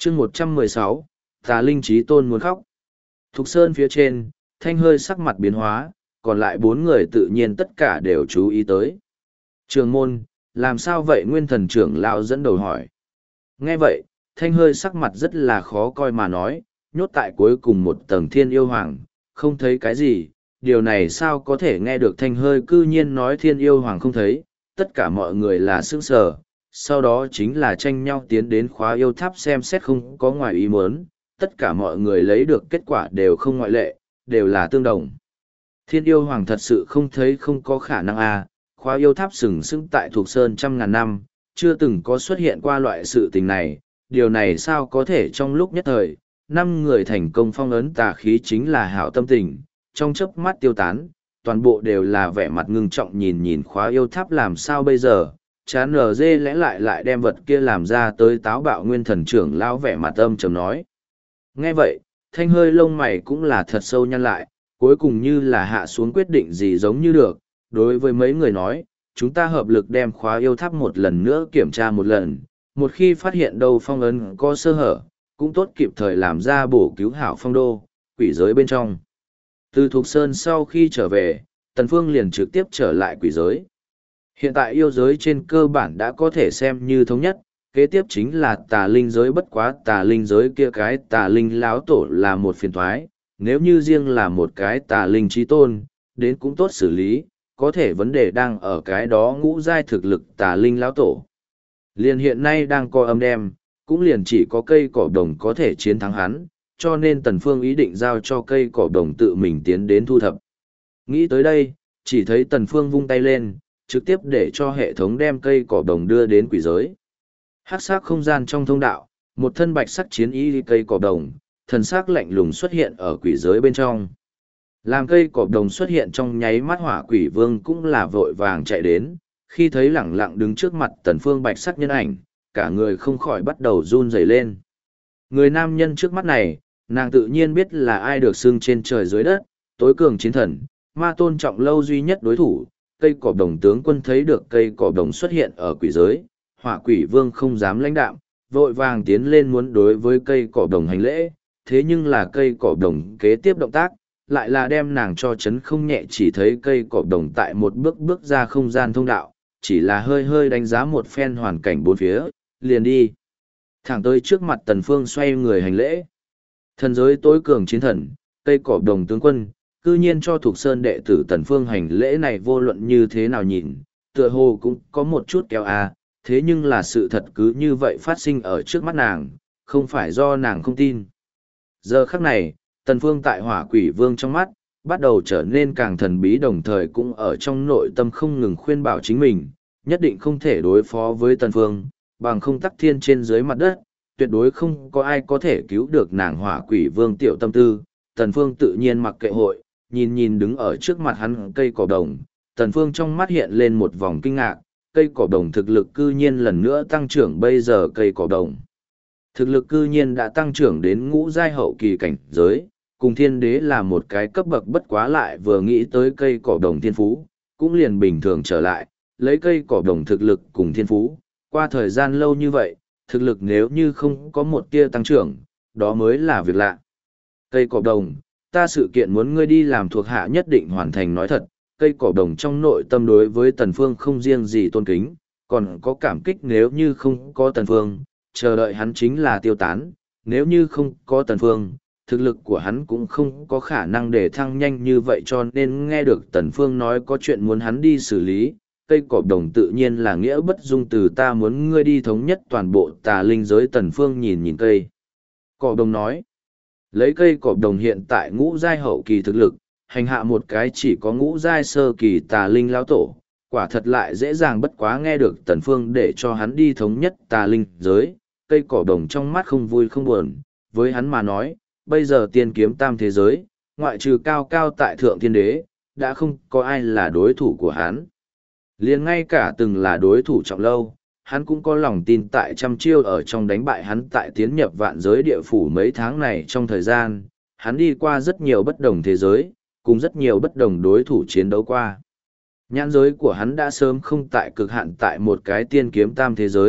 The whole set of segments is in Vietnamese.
chương 116, tà linh trí tôn muốn khóc. Thục Sơn phía trên, Thanh Hơi sắc mặt biến hóa, còn lại 4 người tự nhiên tất cả đều chú ý tới. Trường môn, làm sao vậy? Nguyên thần trưởng lão dẫn đầu hỏi. Nghe vậy, Thanh Hơi sắc mặt rất là khó coi mà nói, nhốt tại cuối cùng một tầng Thiên Yêu Hoàng, không thấy cái gì, điều này sao có thể nghe được? Thanh Hơi cư nhiên nói Thiên Yêu Hoàng không thấy, tất cả mọi người là sững sờ, sau đó chính là tranh nhau tiến đến khóa yêu tháp xem xét, không có ngoài ý muốn, tất cả mọi người lấy được kết quả đều không ngoại lệ, đều là tương đồng. Thiên Yêu Hoàng thật sự không thấy, không có khả năng à, khóa yêu tháp sừng sững tại Thục Sơn trăm ngàn năm, chưa từng có xuất hiện qua loại sự tình này, điều này sao có thể? Trong lúc nhất thời, 5 người thành công phong ấn tà khí chính là hảo tâm tình, trong chớp mắt tiêu tán, toàn bộ đều là vẻ mặt ngưng trọng nhìn nhìn khóa yêu tháp. Làm sao bây giờ? Chán nở dê lẽ lại đem vật kia làm ra tới táo bạo. Nguyên thần trưởng lão vẻ mặt âm trầm nói. Nghe vậy, Thanh Hơi lông mày cũng là thật sâu nhăn lại, cuối cùng như là hạ xuống quyết định gì giống như được, đối với mấy người nói, chúng ta hợp lực đem khóa yêu tháp một lần nữa kiểm tra một lần, một khi phát hiện đâu phong ấn có sơ hở, cũng tốt kịp thời làm ra bổ cứu hảo phong đô, quỷ giới bên trong. Từ Thục Sơn sau khi trở về, Tần Phương liền trực tiếp trở lại quỷ giới. Hiện tại yêu giới trên cơ bản đã có thể xem như thống nhất, kế tiếp chính là tà linh giới, bất quá tà linh giới kia cái tà linh láo tổ là một phiền toái, nếu như riêng là một cái tà linh trí tôn, đến cũng tốt xử lý, có thể vấn đề đang ở cái đó ngũ giai thực lực tà linh láo tổ. Liền hiện nay đang coi âm đem, cũng liền chỉ có cây cỏ đồng có thể chiến thắng hắn, cho nên Tần Phương ý định giao cho cây cỏ đồng tự mình tiến đến thu thập. Nghĩ tới đây, chỉ thấy Tần Phương vung tay lên, trực tiếp để cho hệ thống đem cây cỏ đồng đưa đến quỷ giới. Hắc sắc không gian trong thông đạo, một thân bạch sắc chiến y cây cỏ đồng, thần sắc lạnh lùng xuất hiện ở quỷ giới bên trong. Làm cây cỏ đồng xuất hiện trong nháy mắt, Hỏa Quỷ Vương cũng là vội vàng chạy đến, khi thấy lẳng lặng đứng trước mặt Tần Phương bạch sắc nhân ảnh, cả người không khỏi bắt đầu run rẩy lên. Người nam nhân trước mắt này, nàng tự nhiên biết là ai, được xưng trên trời dưới đất, tối cường chiến thần, ma tôn trọng lâu duy nhất đối thủ. Cây cỏ đồng tướng quân thấy được cây cỏ đồng xuất hiện ở quỷ giới, Hỏa Quỷ Vương không dám lãnh đạm, vội vàng tiến lên muốn đối với cây cỏ đồng hành lễ, thế nhưng là cây cỏ đồng kế tiếp động tác, lại là đem nàng cho chấn không nhẹ. Chỉ thấy cây cỏ đồng tại một bước bước ra không gian thông đạo, chỉ là hơi hơi đánh giá một phen hoàn cảnh bốn phía, liền đi thẳng tới trước mặt Tần Phương xoay người hành lễ. Thần giới tối cường chiến thần, cây cỏ đồng tướng quân, cư nhiên cho Thục Sơn đệ tử Tần Phương hành lễ này, vô luận như thế nào nhìn, tựa hồ cũng có một chút kéo thế nhưng là sự thật cứ như vậy phát sinh ở trước mắt nàng, không phải do nàng không tin. Giờ khắc này, Tần Phương tại Hỏa Quỷ Vương trong mắt, bắt đầu trở nên càng thần bí, đồng thời cũng ở trong nội tâm không ngừng khuyên bảo chính mình, nhất định không thể đối phó với Tần Phương, bằng không tắc thiên trên dưới mặt đất, tuyệt đối không có ai có thể cứu được nàng. Hỏa Quỷ Vương tiểu tâm tư, Tần Phương tự nhiên mặc kệ hội, nhìn nhìn đứng ở trước mặt hắn cây cỏ đồng, Tần Phương trong mắt hiện lên một vòng kinh ngạc, cây cỏ đồng thực lực cư nhiên lần nữa tăng trưởng. Bây giờ cây cỏ đồng thực lực cư nhiên đã tăng trưởng đến ngũ giai hậu kỳ cảnh giới, cùng thiên đế là một cái cấp bậc. Bất quá lại vừa nghĩ tới cây cỏ đồng thiên phú, cũng liền bình thường trở lại, lấy cây cỏ đồng thực lực cùng thiên phú, qua thời gian lâu như vậy, thực lực nếu như không có một tia tăng trưởng, đó mới là việc lạ. Cây cỏ đồng, ta sự kiện muốn ngươi đi làm thuộc hạ nhất định hoàn thành. Nói thật, cây cỏ đồng trong nội tâm đối với Tần Phương không riêng gì tôn kính, còn có cảm kích. Nếu như không có Tần Phương, chờ đợi hắn chính là tiêu tán. Nếu như không có Tần Phương, thực lực của hắn cũng không có khả năng để thăng nhanh như vậy. Cho nên nghe được Tần Phương nói có chuyện muốn hắn đi xử lý, cây cỏ đồng tự nhiên là nghĩa bất dung từ, ta muốn ngươi đi thống nhất toàn bộ tà linh giới. Tần Phương nhìn nhìn cây cỏ đồng nói, lấy cây cỏ đồng hiện tại ngũ giai hậu kỳ thực lực, hành hạ một cái chỉ có ngũ giai sơ kỳ tà linh lão tổ, quả thật lại dễ dàng. Bất quá nghe được Tần Phương để cho hắn đi thống nhất tà linh giới, cây cỏ đồng trong mắt không vui không buồn. Với hắn mà nói, bây giờ tiên kiếm tam thế giới, ngoại trừ cao cao tại thượng thiên đế, đã không có ai là đối thủ của hắn. Liền ngay cả từng là đối thủ trọng lâu, hắn cũng có lòng tin tại trăm chiêu ở trong đánh bại hắn. Tại tiến nhập vạn giới địa phủ mấy tháng này trong thời gian, hắn đi qua rất nhiều bất đồng thế giới, cùng rất nhiều bất đồng đối thủ chiến đấu qua. Nhãn giới của hắn đã sớm không tại cực hạn tại một cái tiên kiếm tam thế giới,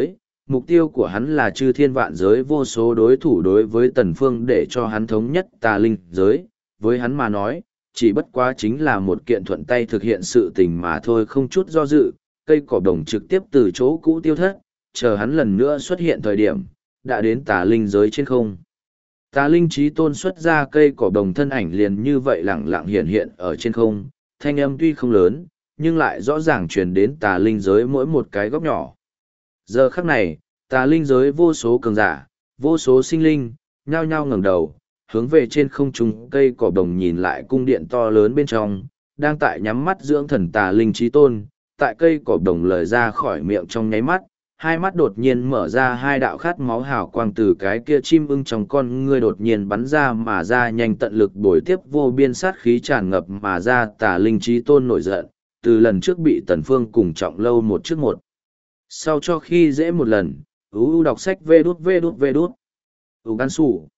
mục tiêu của hắn là chư thiên vạn giới vô số đối thủ đối với Tần Phương để cho hắn thống nhất tà linh giới, với hắn mà nói, chỉ bất quá chính là một kiện thuận tay thực hiện sự tình mà thôi, không chút do dự, cây cỏ đồng trực tiếp từ chỗ cũ tiêu thất, chờ hắn lần nữa xuất hiện thời điểm, đã đến tà linh giới trên không. Tà linh chí tôn xuất ra cây cỏ đồng thân ảnh liền như vậy lẳng lặng hiện hiện ở trên không, thanh âm tuy không lớn, nhưng lại rõ ràng truyền đến tà linh giới mỗi một cái góc nhỏ. Giờ khắc này, tà linh giới vô số cường giả, vô số sinh linh, nhao nhao ngẩng đầu, hướng về trên không trung cây cỏ đồng nhìn lại cung điện to lớn bên trong, đang tại nhắm mắt dưỡng thần tà linh chí tôn, tại cây cỏ đồng lời ra khỏi miệng trong nháy mắt, hai mắt đột nhiên mở ra, hai đạo khát máu hào quang từ cái kia chim ưng trong con ngươi đột nhiên bắn ra mà ra, nhanh tận lực bồi tiếp vô biên sát khí tràn ngập mà ra. Tà linh chí tôn nổi giận, từ lần trước bị Tần Phương cùng Trọng Lâu một trước một sau cho khi dễ một lần. Đọc sách vê đút gan sủ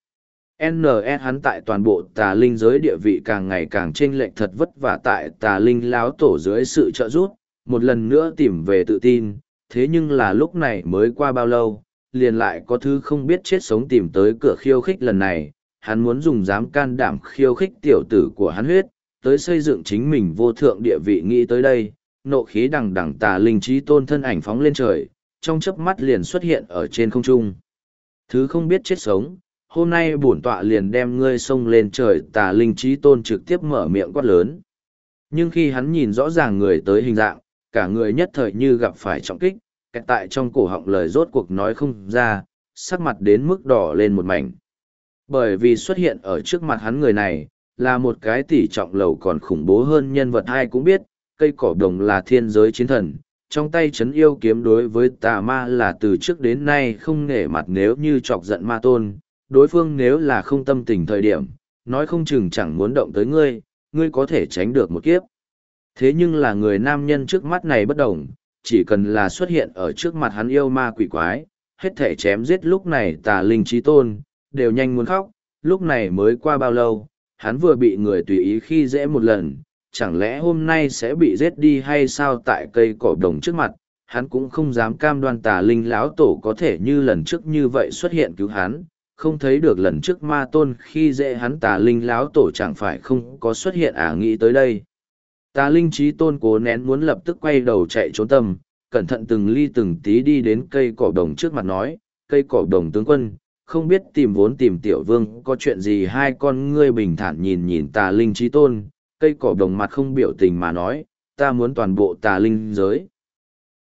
NS. Hắn tại toàn bộ tà linh giới địa vị càng ngày càng chênh lệch, thật vất vả tại tà linh láo tổ dưới sự trợ giúp, một lần nữa tìm về tự tin, thế nhưng là lúc này mới qua bao lâu, liền lại có thứ không biết chết sống tìm tới cửa khiêu khích. Lần này, hắn muốn dùng dám can đảm khiêu khích tiểu tử của hắn huyết, tới xây dựng chính mình vô thượng địa vị. Nghĩ tới đây, nộ khí đằng đằng tà linh chí tôn thân ảnh phóng lên trời, trong chớp mắt liền xuất hiện ở trên không trung. Thứ không biết chết sống, hôm nay bổn tọa liền đem ngươi xông lên trời. Tà linh chí tôn trực tiếp mở miệng quát lớn. Nhưng khi hắn nhìn rõ ràng người tới hình dạng, cả người nhất thời như gặp phải trọng kích, kẹt tại trong cổ họng, lời rốt cuộc nói không ra, sắc mặt đến mức đỏ lên một mảnh. Bởi vì xuất hiện ở trước mặt hắn người này, là một cái tỷ trọng lầu còn khủng bố hơn nhân vật ai cũng biết, cây cỏ đồng là thiên giới chiến thần, trong tay trấn yêu kiếm đối với tà ma là từ trước đến nay không nể mặt, nếu như chọc giận ma tôn, đối phương nếu là không tâm tình thời điểm, nói không chừng chẳng muốn động tới ngươi, ngươi có thể tránh được một kiếp. Thế nhưng là người nam nhân trước mắt này bất đồng, chỉ cần là xuất hiện ở trước mặt hắn yêu ma quỷ quái, hết thể chém giết. Lúc này tà linh chí tôn, đều nhanh muốn khóc, lúc này mới qua bao lâu, hắn vừa bị người tùy ý khi dễ một lần, chẳng lẽ hôm nay sẽ bị giết đi hay sao? Tại cây cỏ đồng trước mặt, hắn cũng không dám cam đoan tà linh lão tổ có thể như lần trước như vậy xuất hiện cứu hắn, không thấy được lần trước ma tôn khi dễ hắn tà linh lão tổ chẳng phải không có xuất hiện à? Nghĩ tới đây, tà linh chí tôn cố nén muốn lập tức quay đầu chạy trốn tâm, cẩn thận từng ly từng tí đi đến cây cỏ đồng trước mặt nói, cây cỏ đồng tướng quân, không biết tìm vốn tìm tiểu vương có chuyện gì? Hai con ngươi bình thản nhìn nhìn tà linh chí tôn, cây cỏ đồng mặt không biểu tình mà nói, ta muốn toàn bộ tà linh giới.